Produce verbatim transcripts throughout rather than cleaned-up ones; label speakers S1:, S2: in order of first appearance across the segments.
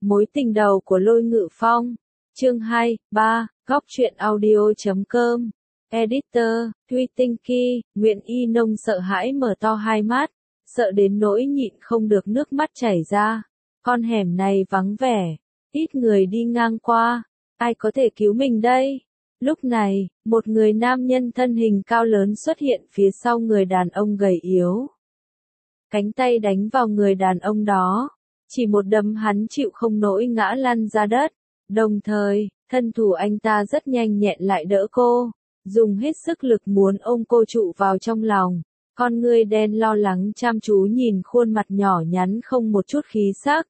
S1: Mối tình đầu của Lôi Ngự Phong. Chương hai, ba, góc truyện audio.com. Editor, Thuy Tinh Ki, Nguyễn Y Nông sợ hãi mở to hai mắt, sợ đến nỗi nhịn không được nước mắt chảy ra. Con hẻm này vắng vẻ, ít người đi ngang qua, ai có thể cứu mình đây? Lúc này, một người nam nhân thân hình cao lớn xuất hiện phía sau người đàn ông gầy yếu. Cánh tay đánh vào người đàn ông đó, chỉ một đấm hắn chịu không nổi ngã lăn ra đất. Đồng thời, thân thủ anh ta rất nhanh nhẹn lại đỡ cô, dùng hết sức lực muốn ôm cô trụ vào trong lòng. Con ngươi đen lo lắng chăm chú nhìn khuôn mặt nhỏ nhắn không một chút khí sắc.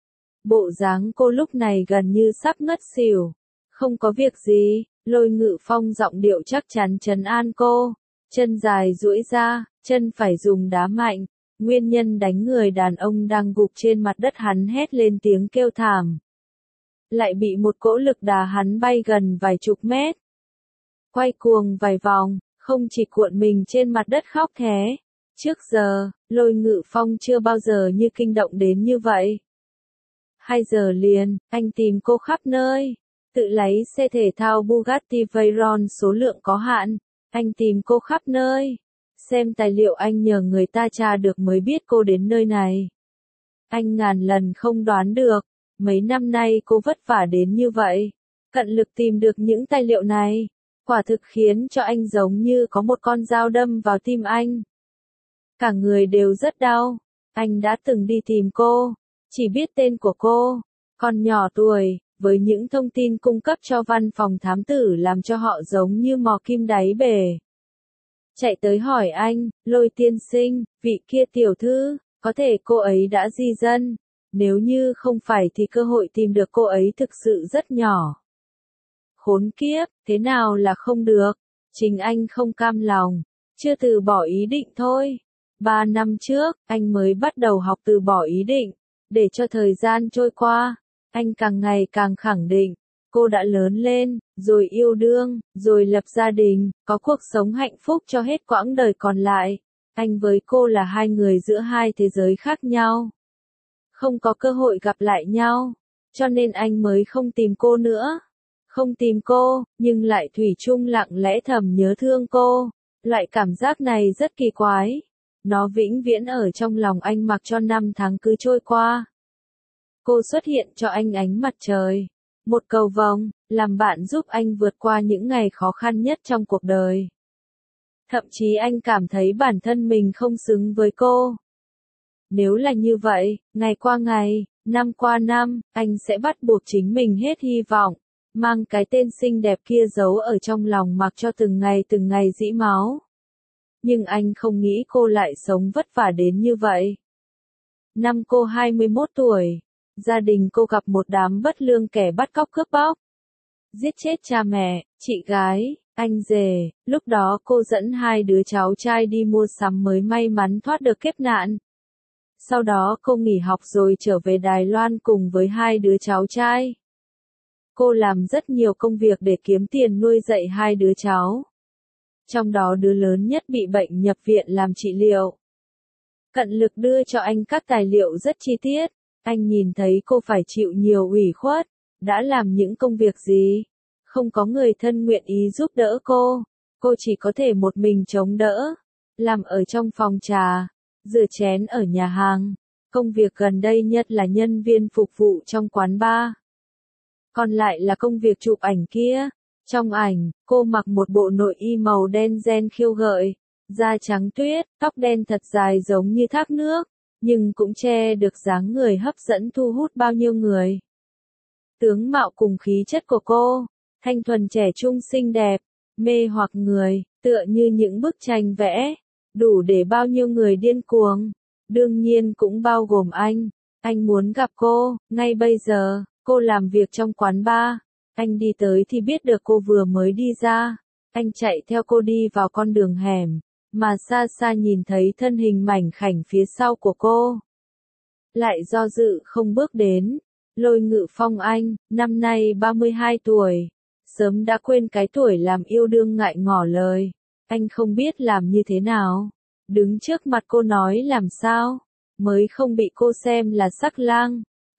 S1: Bộ dáng cô lúc này gần như sắp ngất xỉu. Không có việc gì, Lôi Ngự Phong giọng điệu chắc chắn trấn an cô. Chân dài duỗi ra, chân phải dùng đá mạnh. Nguyên nhân đánh người đàn ông đang gục trên mặt đất hắn hét lên tiếng kêu thảm. Lại bị một cỗ lực đá hắn bay gần vài chục mét. Quay cuồng vài vòng, không chỉ cuộn mình trên mặt đất khóc thé. Trước giờ, Lôi Ngự Phong chưa bao giờ như kinh động đến như vậy. Hai giờ liền, anh tìm cô khắp nơi. Tự lấy xe thể thao Bugatti Veyron số lượng có hạn. Anh tìm cô khắp nơi. Xem tài liệu anh nhờ người ta tra được mới biết cô đến nơi này. Anh ngàn lần không đoán được, mấy năm nay cô vất vả đến như vậy. Cận lực tìm được những tài liệu này, quả thực khiến cho anh giống như có một con dao đâm vào tim anh. Cả người đều rất đau, anh đã từng đi tìm cô, chỉ biết tên của cô, còn nhỏ tuổi, với những thông tin cung cấp cho văn phòng thám tử làm cho họ giống như mò kim đáy bể. Chạy tới hỏi anh, Lôi tiên sinh, vị kia tiểu thư, có thể cô ấy đã di dân, nếu như không phải thì cơ hội tìm được cô ấy thực sự rất nhỏ. Khốn kiếp, thế nào là không được, chính anh không cam lòng, chưa từ bỏ ý định thôi. Ba năm trước, anh mới bắt đầu học từ bỏ ý định, để cho thời gian trôi qua, anh càng ngày càng khẳng định. Cô đã lớn lên, rồi yêu đương, rồi lập gia đình, có cuộc sống hạnh phúc cho hết quãng đời còn lại. Anh với cô là hai người giữa hai thế giới khác nhau. Không có cơ hội gặp lại nhau, cho nên anh mới không tìm cô nữa. Không tìm cô, nhưng lại thủy chung lặng lẽ thầm nhớ thương cô. Loại cảm giác này rất kỳ quái. Nó vĩnh viễn ở trong lòng anh mặc cho năm tháng cứ trôi qua. Cô xuất hiện cho anh ánh mặt trời. Một cầu vồng, làm bạn giúp anh vượt qua những ngày khó khăn nhất trong cuộc đời. Thậm chí anh cảm thấy bản thân mình không xứng với cô. Nếu là như vậy, ngày qua ngày, năm qua năm, anh sẽ bắt buộc chính mình hết hy vọng, mang cái tên xinh đẹp kia giấu ở trong lòng mặc cho từng ngày từng ngày dĩ máu. Nhưng anh không nghĩ cô lại sống vất vả đến như vậy. Năm cô hai mươi mốt tuổi. Gia đình cô gặp một đám bất lương kẻ bắt cóc cướp bóc, giết chết cha mẹ, chị gái, anh rể. Lúc đó cô dẫn hai đứa cháu trai đi mua sắm mới may mắn thoát được kiếp nạn. Sau đó cô nghỉ học rồi trở về Đài Loan cùng với hai đứa cháu trai. Cô làm rất nhiều công việc để kiếm tiền nuôi dạy hai đứa cháu. Trong đó đứa lớn nhất bị bệnh nhập viện làm trị liệu. Cận lực đưa cho anh các tài liệu rất chi tiết. Anh nhìn thấy cô phải chịu nhiều ủy khuất, đã làm những công việc gì, không có người thân nguyện ý giúp đỡ cô, cô chỉ có thể một mình chống đỡ, làm ở trong phòng trà, rửa chén ở nhà hàng, công việc gần đây nhất là nhân viên phục vụ trong quán bar. Còn lại là công việc chụp ảnh kia, trong ảnh, cô mặc một bộ nội y màu đen ren khiêu gợi, da trắng tuyết, tóc đen thật dài giống như thác nước. Nhưng cũng che được dáng người hấp dẫn thu hút bao nhiêu người. Tướng mạo cùng khí chất của cô, thanh thuần trẻ trung xinh đẹp, mê hoặc người, tựa như những bức tranh vẽ, đủ để bao nhiêu người điên cuồng. Đương nhiên cũng bao gồm anh, anh muốn gặp cô, ngay bây giờ, cô làm việc trong quán bar. Anh đi tới thì biết được cô vừa mới đi ra, anh chạy theo cô đi vào con đường hẻm. Mà xa xa nhìn thấy thân hình mảnh khảnh phía sau của cô. Lại do dự không bước đến. Lôi Ngự Phong anh, năm nay ba mươi hai tuổi. Sớm đã quên cái tuổi làm yêu đương ngại ngỏ lời. Anh không biết làm như thế nào. Đứng trước mặt cô nói làm sao. Mới không bị cô xem là sắc lang.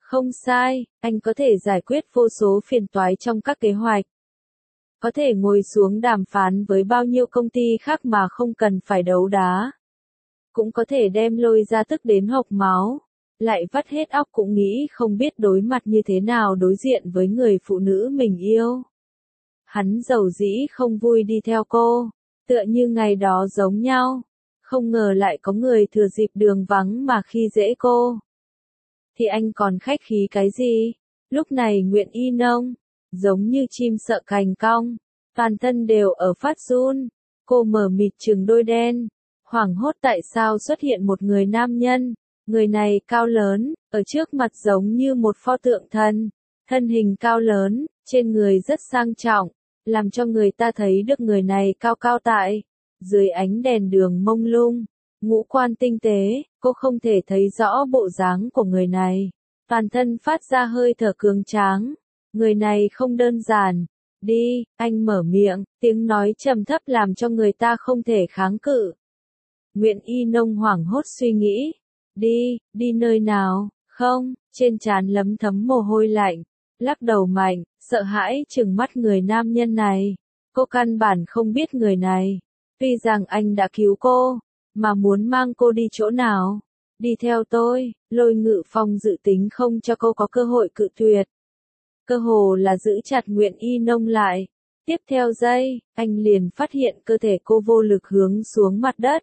S1: Không sai, anh có thể giải quyết vô số phiền toái trong các kế hoạch. Có thể ngồi xuống đàm phán với bao nhiêu công ty khác mà không cần phải đấu đá. Cũng có thể đem Lôi ra tức đến hộc máu. Lại vắt hết óc cũng nghĩ không biết đối mặt như thế nào đối diện với người phụ nữ mình yêu. Hắn dầu dĩ không vui đi theo cô, tựa như ngày đó giống nhau. Không ngờ lại có người thừa dịp đường vắng mà khi dễ cô. Thì anh còn khách khí cái gì? Lúc này Nguyễn Y Nông, giống như chim sợ cành cong, toàn thân đều ở phát run. Cô mở mịt trừng đôi đen, hoảng hốt tại sao xuất hiện một người nam nhân. Người này cao lớn, ở trước mặt giống như một pho tượng thần, thân hình cao lớn, trên người rất sang trọng, làm cho người ta thấy được người này cao cao tại. Dưới ánh đèn đường mông lung, ngũ quan tinh tế, cô không thể thấy rõ bộ dáng của người này. Toàn thân phát ra hơi thở cường tráng. Người này không đơn giản. Đi, anh mở miệng, tiếng nói trầm thấp làm cho người ta không thể kháng cự. Nguyễn Y Nông hoảng hốt suy nghĩ. Đi, đi nơi nào? Không, trên trán lấm thấm mồ hôi lạnh. Lắc đầu mạnh, sợ hãi trừng mắt người nam nhân này. Cô căn bản không biết người này. Tuy rằng anh đã cứu cô, mà muốn mang cô đi chỗ nào? Đi theo tôi. Lôi Ngự Phong dự tính không cho cô có cơ hội cự tuyệt. Cơ hồ là giữ chặt Nguyễn Y Nông lại. Tiếp theo giây, anh liền phát hiện cơ thể cô vô lực hướng xuống mặt đất.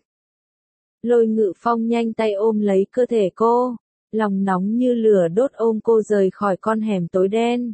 S1: Lôi Ngự Phong nhanh tay ôm lấy cơ thể cô, lòng nóng như lửa đốt ôm cô rời khỏi con hẻm tối đen.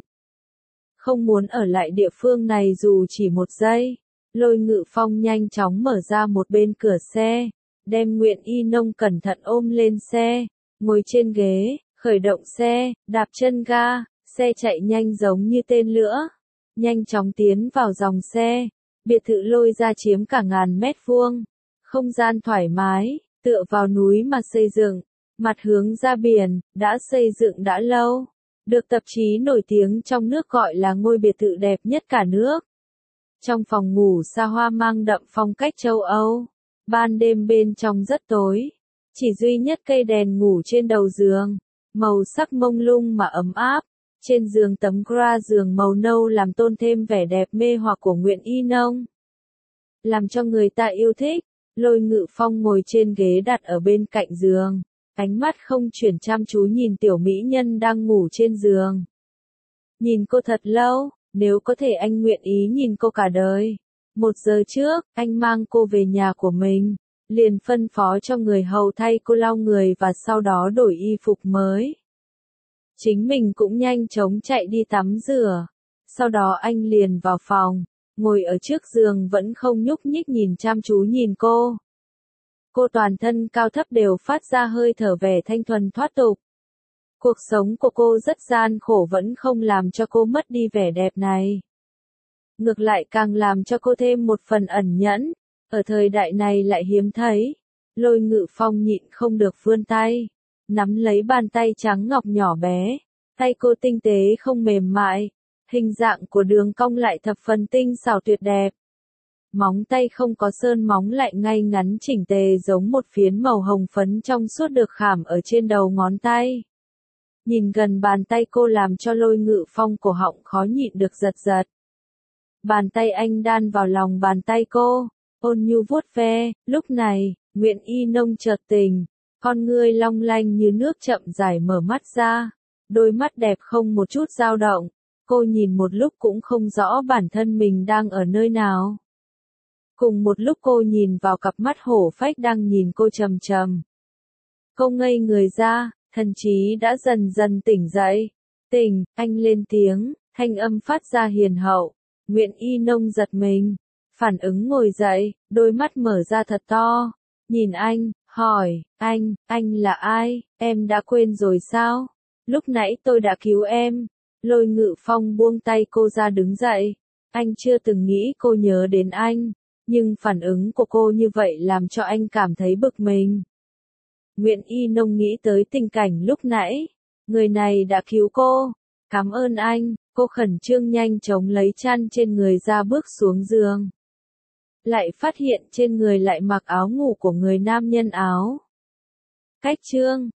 S1: Không muốn ở lại địa phương này dù chỉ một giây. Lôi Ngự Phong nhanh chóng mở ra một bên cửa xe, đem Nguyễn Y Nông cẩn thận ôm lên xe, ngồi trên ghế, khởi động xe, đạp chân ga, xe chạy nhanh giống như tên lửa, nhanh chóng tiến vào dòng xe. Biệt thự Lôi ra chiếm cả ngàn mét vuông, không gian thoải mái, tựa vào núi mà xây dựng, mặt hướng ra biển, đã xây dựng đã lâu, được tạp chí nổi tiếng trong nước gọi là ngôi biệt thự đẹp nhất cả nước. Trong phòng ngủ xa hoa mang đậm phong cách châu Âu, ban đêm bên trong rất tối, chỉ duy nhất cây đèn ngủ trên đầu giường, màu sắc mông lung mà ấm áp, trên giường tấm gra giường màu nâu làm tôn thêm vẻ đẹp mê hoặc của Nguyễn Y Nông. Làm cho người ta yêu thích, Lôi Ngự Phong ngồi trên ghế đặt ở bên cạnh giường, ánh mắt không chuyển chăm chú nhìn tiểu mỹ nhân đang ngủ trên giường. Nhìn cô thật lâu. Nếu có thể anh nguyện ý nhìn cô cả đời. Một giờ trước, anh mang cô về nhà của mình, liền phân phó cho người hầu thay cô lau người và sau đó đổi y phục mới. Chính mình cũng nhanh chóng chạy đi tắm rửa. Sau đó anh liền vào phòng, ngồi ở trước giường vẫn không nhúc nhích nhìn chăm chú nhìn cô. Cô toàn thân cao thấp đều phát ra hơi thở vẻ thanh thuần thoát tục. Cuộc sống của cô rất gian khổ vẫn không làm cho cô mất đi vẻ đẹp này. Ngược lại càng làm cho cô thêm một phần ẩn nhẫn, ở thời đại này lại hiếm thấy. Lôi Ngự Phong nhịn không được vươn tay, nắm lấy bàn tay trắng ngọc nhỏ bé, tay cô tinh tế không mềm mại, hình dạng của đường cong lại thập phần tinh xảo tuyệt đẹp. Móng tay không có sơn móng lại ngay ngắn chỉnh tề giống một phiến màu hồng phấn trong suốt được khảm ở trên đầu ngón tay. Nhìn gần bàn tay cô làm cho Lôi Ngự Phong cổ họng khó nhịn được giật giật. Bàn tay anh đan vào lòng bàn tay cô, ôn nhu vuốt ve. Lúc này, Nguyễn Y Nông chợt tình, con ngươi long lanh như nước chậm rãi mở mắt ra, đôi mắt đẹp không một chút dao động. Cô nhìn một lúc cũng không rõ bản thân mình đang ở nơi nào. Cùng một lúc cô nhìn vào cặp mắt hổ phách đang nhìn cô trầm trầm. Cô ngây người ra. Thần trí đã dần dần tỉnh dậy. Tỉnh, anh lên tiếng, thanh âm phát ra hiền hậu. Nguyễn Y Nông giật mình, phản ứng ngồi dậy, đôi mắt mở ra thật to. Nhìn anh, hỏi, anh, anh là ai, em đã quên rồi sao? Lúc nãy tôi đã cứu em. Lôi Ngự Phong buông tay cô ra đứng dậy. Anh chưa từng nghĩ cô nhớ đến anh, nhưng phản ứng của cô như vậy làm cho anh cảm thấy bực mình. Nguyễn Y Nông nghĩ tới tình cảnh lúc nãy, người này đã cứu cô, cảm ơn anh, cô khẩn trương nhanh chóng lấy chăn trên người ra bước xuống giường. Lại phát hiện trên người lại mặc áo ngủ của người nam nhân áo. Cách chương